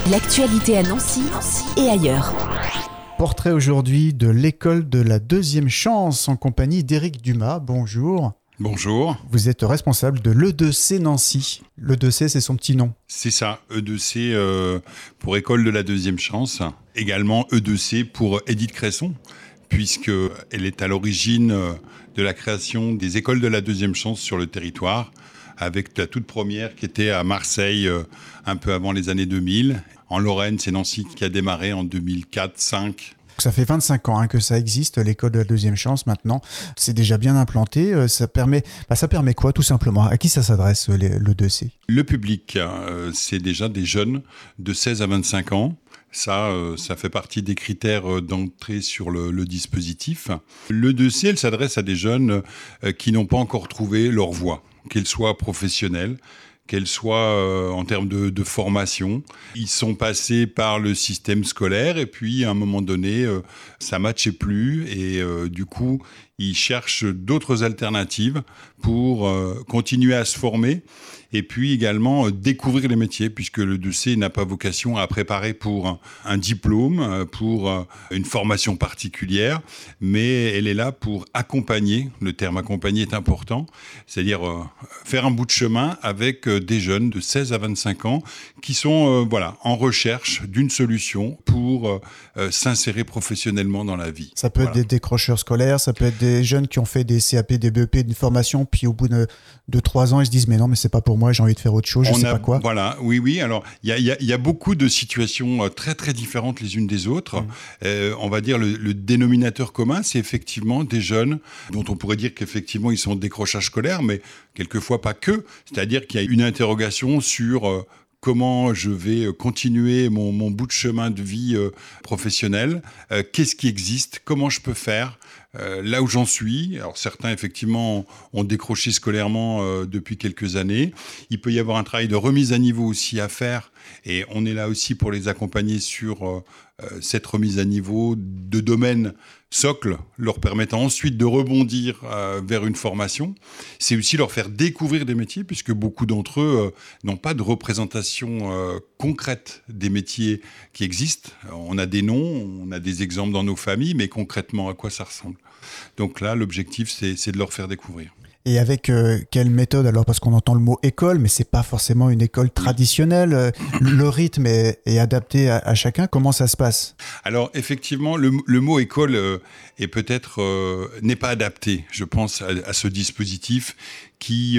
L'actualité à Nancy et ailleurs. Portrait aujourd'hui de l'école de la deuxième chance en compagnie d'Éric Dumas. Bonjour. Bonjour. Vous êtes responsable de l'E2C Nancy. L'E2C, c'est son petit nom. C'est ça, E2C pour École de la Deuxième Chance. Également E2C pour Édith Cresson, puisqu'elle est à l'origine de la création des écoles de la deuxième chance sur le territoire, avec la toute première qui était à Marseille un peu avant les années 2000. En Lorraine, c'est Nancy qui a démarré en 2004-2005. Ça fait 25 ans que ça existe, l'école de la deuxième chance maintenant. C'est déjà bien implanté. Ça permet quoi tout simplement? À qui ça s'adresse l'E2C? Le public, c'est déjà des jeunes de 16 à 25 ans. Ça fait partie des critères d'entrée sur le dispositif. L'E2C, elle s'adresse à des jeunes qui n'ont pas encore trouvé leur voie, qu'elle soit professionnelle, qu'elle soit en termes de formation. Ils sont passés par le système scolaire et puis à un moment donné, ça ne matchait plus et du coup, ils cherchent d'autres alternatives pour continuer à se former et puis également découvrir les métiers, puisque le E2C n'a pas vocation à préparer pour un diplôme, pour une formation particulière, mais elle est là pour accompagner. Le terme accompagner est important, c'est-à-dire faire un bout de chemin avec des jeunes de 16 à 25 ans qui sont en recherche d'une solution pour s'insérer professionnellement dans la vie. Ça peut être des décrocheurs scolaires, ça peut être des jeunes qui ont fait des CAP, des BEP, une formation, puis au bout de 3 ans, ils se disent « mais non, mais c'est pas pour moi, j'ai envie de faire autre chose, je sais pas quoi ». Voilà, oui. Alors, il y a beaucoup de situations très, très différentes les unes des autres. On va dire le dénominateur commun, c'est effectivement des jeunes dont on pourrait dire qu'effectivement, ils sont en décrochage scolaire, mais quelquefois pas que. C'est-à-dire qu'il y a une interrogation sur comment je vais continuer mon bout de chemin de vie professionnel, qu'est-ce qui existe, comment je peux faire, là où j'en suis. Alors certains, effectivement, ont décroché scolairement depuis quelques années. Il peut y avoir un travail de remise à niveau aussi à faire, et on est là aussi pour les accompagner sur cette remise à niveau de domaines socle, leur permettant ensuite de rebondir vers une formation. C'est aussi leur faire découvrir des métiers, puisque beaucoup d'entre eux n'ont pas de représentation concrète des métiers qui existent. On a des noms, on a des exemples dans nos familles, mais concrètement, à quoi ça ressemble? Donc là, l'objectif, c'est de leur faire découvrir. Et avec quelle méthode alors? Parce qu'on entend le mot école, mais c'est pas forcément une école traditionnelle. Le rythme est adapté à chacun. Comment ça se passe? Alors effectivement, le mot école est peut-être n'est pas adapté, je pense, à ce dispositif qui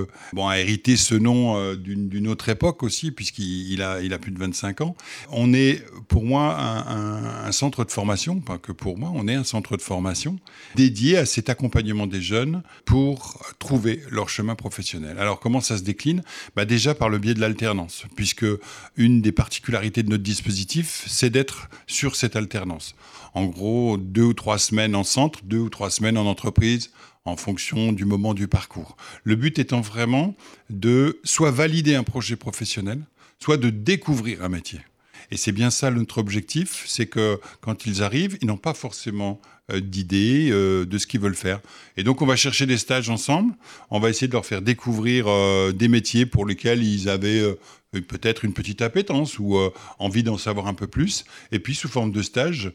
a hérité ce nom d'une autre époque aussi, puisqu'il a plus de 25 ans. On est, pour moi, un centre de formation, pas que pour moi, on est un centre de formation dédié à cet accompagnement des jeunes pour trouver leur chemin professionnel. Alors, comment ça se décline? Déjà par le biais de l'alternance, puisque une des particularités de notre dispositif, c'est d'être sur cette alternance. En gros, 2 ou 3 semaines en centre, 2 ou 3 semaines en entreprise, en fonction du moment du parcours. Le but étant vraiment de soit valider un projet professionnel, soit de découvrir un métier. Et c'est bien ça notre objectif, c'est que quand ils arrivent, ils n'ont pas forcément d'idées de ce qu'ils veulent faire. Et donc on va chercher des stages ensemble, on va essayer de leur faire découvrir des métiers pour lesquels ils avaient peut-être une petite appétence ou envie d'en savoir un peu plus. Et puis sous forme de stage,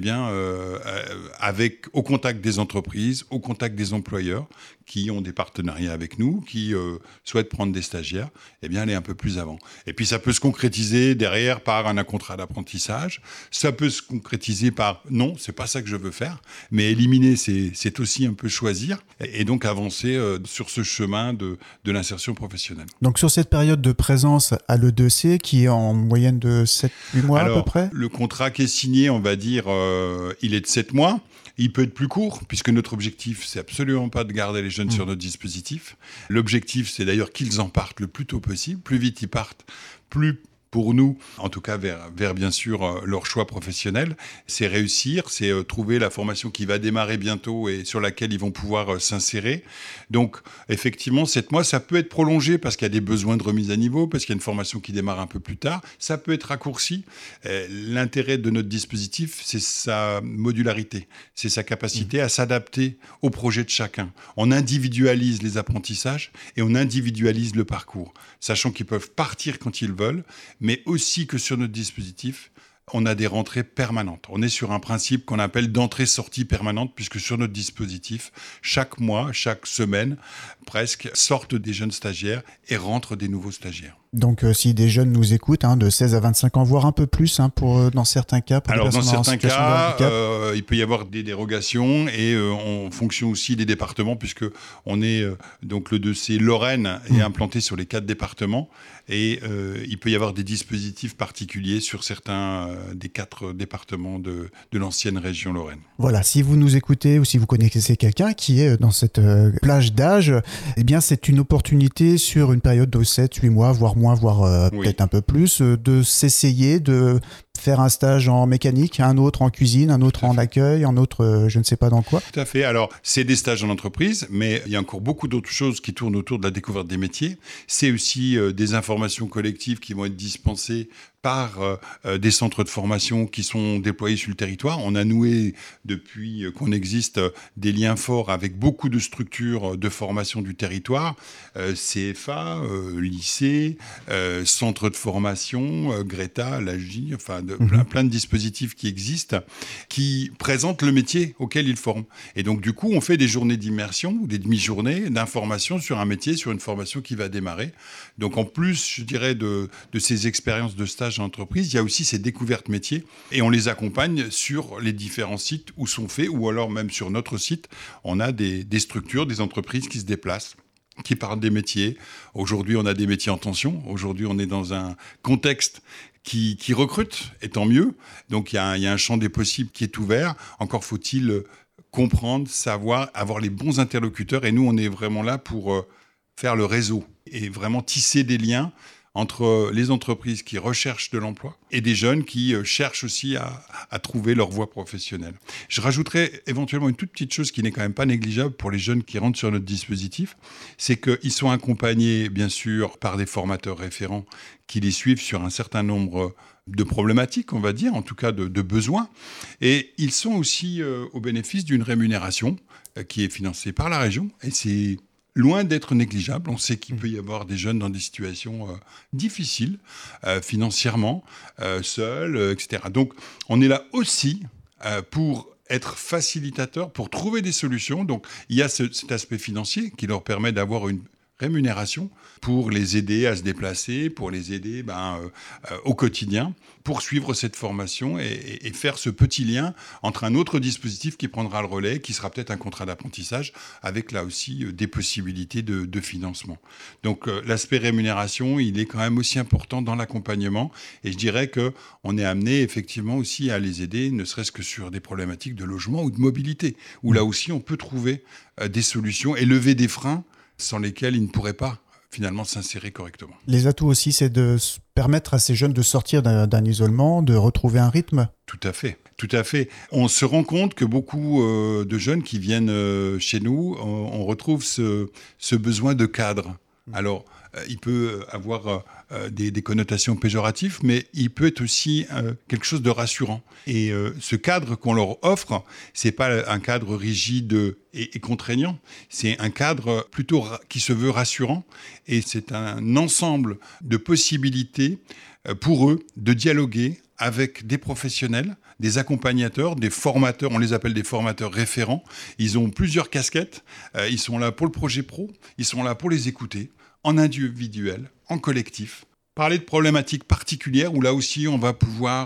au contact des entreprises, au contact des employeurs qui ont des partenariats avec nous, qui souhaitent prendre des stagiaires, aller un peu plus avant. Et puis ça peut se concrétiser derrière par un contrat d'apprentissage, ça peut se concrétiser par non, c'est pas ça que je veux faire, mais éliminer, c'est aussi un peu choisir, et donc avancer sur ce chemin de l'insertion professionnelle. Donc sur cette période de présence à l'E2C, qui est en moyenne de 7-8 mois à peu près? Le contrat qui est signé, on va dire, il est de 7 mois. Il peut être plus court, puisque notre objectif, c'est absolument pas de garder les jeunes sur notre dispositif. L'objectif, c'est d'ailleurs qu'ils en partent le plus tôt possible. Plus vite ils partent, plus pour nous, en tout cas vers bien sûr leur choix professionnel, c'est réussir, c'est trouver la formation qui va démarrer bientôt et sur laquelle ils vont pouvoir s'insérer. Donc effectivement, 7 mois, ça peut être prolongé parce qu'il y a des besoins de remise à niveau, parce qu'il y a une formation qui démarre un peu plus tard. Ça peut être raccourci. L'intérêt de notre dispositif, c'est sa modularité, c'est sa capacité à s'adapter au projet de chacun. On individualise les apprentissages et on individualise le parcours, sachant qu'ils peuvent partir quand ils veulent, mais aussi que sur notre dispositif, on a des rentrées permanentes. On est sur un principe qu'on appelle d'entrée-sortie permanente, puisque sur notre dispositif, chaque mois, chaque semaine, presque, sortent des jeunes stagiaires et rentrent des nouveaux stagiaires. Donc, si des jeunes nous écoutent, de 16 à 25 ans, voire un peu plus, dans certains cas, pour alors, des personnes en situation de handicap. il peut y avoir des dérogations et en fonction aussi des départements, puisque on est donc le dossier Lorraine est implanté sur les 4 départements et il peut y avoir des dispositifs particuliers sur certains des 4 départements de l'ancienne région Lorraine. Voilà, si vous nous écoutez ou si vous connaissez quelqu'un qui est dans cette plage d'âge, eh bien, c'est une opportunité sur une période de 7-8 mois, voire peut-être un peu plus, de s'essayer de faire un stage en mécanique, un autre en cuisine, un autre en accueil, un autre je ne sais pas dans quoi. Tout à fait. Alors, c'est des stages en entreprise, mais il y a encore beaucoup d'autres choses qui tournent autour de la découverte des métiers. C'est aussi des informations collectives qui vont être dispensées par des centres de formation qui sont déployés sur le territoire. On a noué, depuis qu'on existe, des liens forts avec beaucoup de structures de formation du territoire, CFA, lycée, centres de formation, Greta, l'AJ, enfin plein de dispositifs qui existent, qui présentent le métier auquel ils forment. Et donc, du coup, on fait des journées d'immersion ou des demi-journées d'information sur un métier, sur une formation qui va démarrer. Donc, en plus, je dirais, de ces expériences de stage en entreprise, il y a aussi ces découvertes métiers et on les accompagne sur les différents sites où sont faits ou alors même sur notre site, on a des structures, des entreprises qui se déplacent, qui parlent des métiers. Aujourd'hui, on a des métiers en tension. Aujourd'hui, on est dans un contexte qui recrute, et tant mieux. Donc, il y a un champ des possibles qui est ouvert. Encore faut-il comprendre, savoir, avoir les bons interlocuteurs. Et nous, on est vraiment là pour faire le réseau et vraiment tisser des liens entre les entreprises qui recherchent de l'emploi et des jeunes qui cherchent aussi à trouver leur voie professionnelle. Je rajouterais éventuellement une toute petite chose qui n'est quand même pas négligeable pour les jeunes qui rentrent sur notre dispositif, c'est qu'ils sont accompagnés, bien sûr, par des formateurs référents qui les suivent sur un certain nombre de problématiques, on va dire, en tout cas de besoins. Et ils sont aussi au bénéfice d'une rémunération qui est financée par la région. Et c'est loin d'être négligeable. On sait qu'il peut y avoir des jeunes dans des situations difficiles, financièrement, seuls, etc. Donc, on est là aussi pour être facilitateur, pour trouver des solutions. Donc, il y a cet aspect financier qui leur permet d'avoir une rémunération pour les aider à se déplacer, pour les aider au quotidien, pour suivre cette formation et faire ce petit lien entre un autre dispositif qui prendra le relais, qui sera peut-être un contrat d'apprentissage, avec là aussi des possibilités de financement. Donc l'aspect rémunération, il est quand même aussi important dans l'accompagnement et je dirais qu'on est amené effectivement aussi à les aider, ne serait-ce que sur des problématiques de logement ou de mobilité, où là aussi on peut trouver des solutions et lever des freins sans lesquels ils ne pourraient pas finalement s'insérer correctement. Les atouts aussi, c'est de permettre à ces jeunes de sortir d'un isolement, de retrouver un rythme. Tout à fait, tout à fait. On se rend compte que beaucoup de jeunes qui viennent chez nous, on retrouve ce besoin de cadre. Alors, il peut avoir des connotations péjoratives, mais il peut être aussi quelque chose de rassurant. Et ce cadre qu'on leur offre, c'est pas un cadre rigide et contraignant, c'est un cadre plutôt qui se veut rassurant, et c'est un ensemble de possibilités pour eux de dialoguer avec des professionnels, des accompagnateurs, des formateurs, on les appelle des formateurs référents. Ils ont plusieurs casquettes, ils sont là pour le projet pro, ils sont là pour les écouter, en individuel, en collectif, parler de problématiques particulières où là aussi on va pouvoir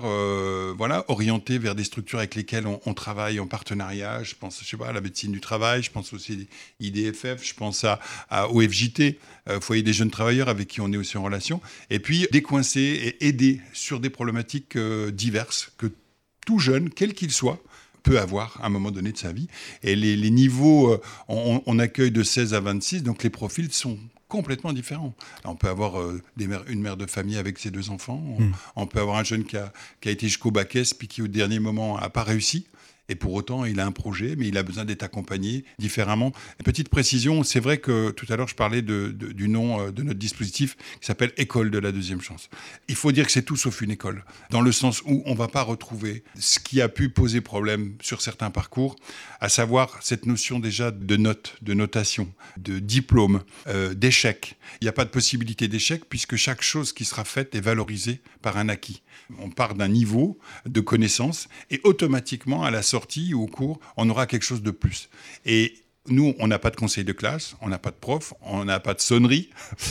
orienter vers des structures avec lesquelles on travaille en partenariat. Je pense, à la médecine du travail, je pense aussi à IDFF, je pense au FJT, Foyer des jeunes travailleurs avec qui on est aussi en relation. Et puis décoincer et aider sur des problématiques diverses que tout jeune, quel qu'il soit, peut avoir à un moment donné de sa vie. Et les niveaux, on accueille de 16 à 26, donc les profils sont complètement différents. On peut avoir une mère de famille avec ses 2 enfants, on peut avoir un jeune qui a été jusqu'au bac S puis qui au dernier moment n'a pas réussi Et pour autant, il a un projet, mais il a besoin d'être accompagné différemment. Petite précision, c'est vrai que tout à l'heure, je parlais du nom de notre dispositif qui s'appelle École de la deuxième chance. Il faut dire que c'est tout sauf une école, dans le sens où on ne va pas retrouver ce qui a pu poser problème sur certains parcours, à savoir cette notion déjà de notes, de notation, de diplôme, d'échec. Il n'y a pas de possibilité d'échec puisque chaque chose qui sera faite est valorisée par un acquis. On part d'un niveau de connaissance et automatiquement, à la sortie ou au cours, on aura quelque chose de plus. Et nous, on n'a pas de conseil de classe, on n'a pas de prof, on n'a pas de sonnerie.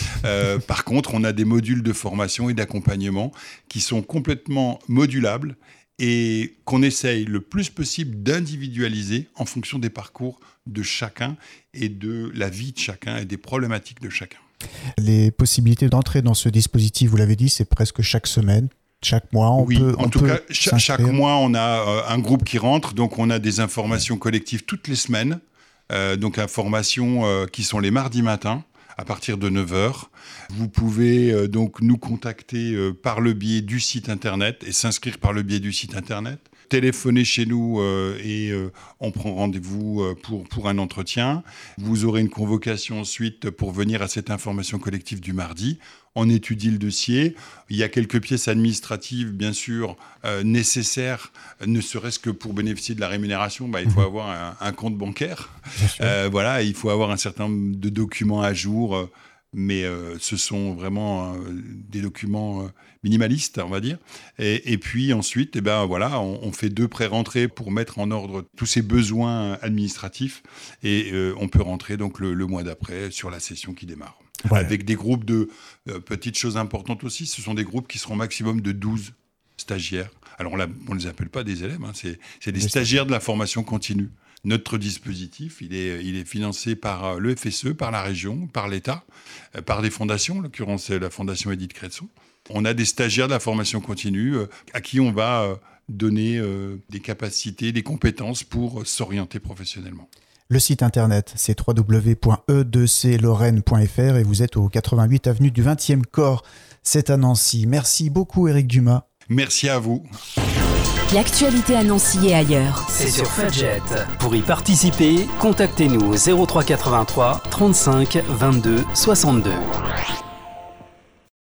Par contre, on a des modules de formation et d'accompagnement qui sont complètement modulables et qu'on essaye le plus possible d'individualiser en fonction des parcours de chacun et de la vie de chacun et des problématiques de chacun. Les possibilités d'entrer dans ce dispositif, vous l'avez dit, c'est presque chaque semaine. Chaque mois, on peut en tout cas, chaque mois, on a un groupe qui rentre. Donc, on a des informations collectives toutes les semaines. Donc, informations qui sont les mardis matins à partir de 9h. Vous pouvez donc nous contacter par le biais du site internet et s'inscrire par le biais du site internet. Téléphonez chez nous et on prend rendez-vous pour un entretien. Vous aurez une convocation ensuite pour venir à cette information collective du mardi. On étudie le dossier. Il y a quelques pièces administratives, bien sûr, nécessaires, ne serait-ce que pour bénéficier de la rémunération. Il faut avoir un compte bancaire. Voilà, il faut avoir un certain nombre de documents à jour. Mais ce sont vraiment des documents minimalistes, on va dire. Et puis ensuite, on fait 2 pré-rentrées pour mettre en ordre tous ces besoins administratifs. Et on peut rentrer donc le mois d'après sur la session qui démarre. Voilà. Avec des groupes de petites choses importantes aussi. Ce sont des groupes qui seront maximum de 12 stagiaires. Alors on ne les appelle pas des élèves, c'est des stagiaires de la formation continue. Notre dispositif, il est financé par le FSE, par la région, par l'État, par des fondations, en l'occurrence la Fondation Édith Cretson. On a des stagiaires de la formation continue à qui on va donner des capacités, des compétences pour s'orienter professionnellement. Le site internet, c'est www.e2clorraine.fr et vous êtes au 88 avenue du 20e corps, c'est à Nancy. Merci beaucoup Éric Dumas. Merci à vous. L'actualité à Nancy et ailleurs. C'est sur Fudget. Pour y participer, contactez-nous au 03 83 35 22 62.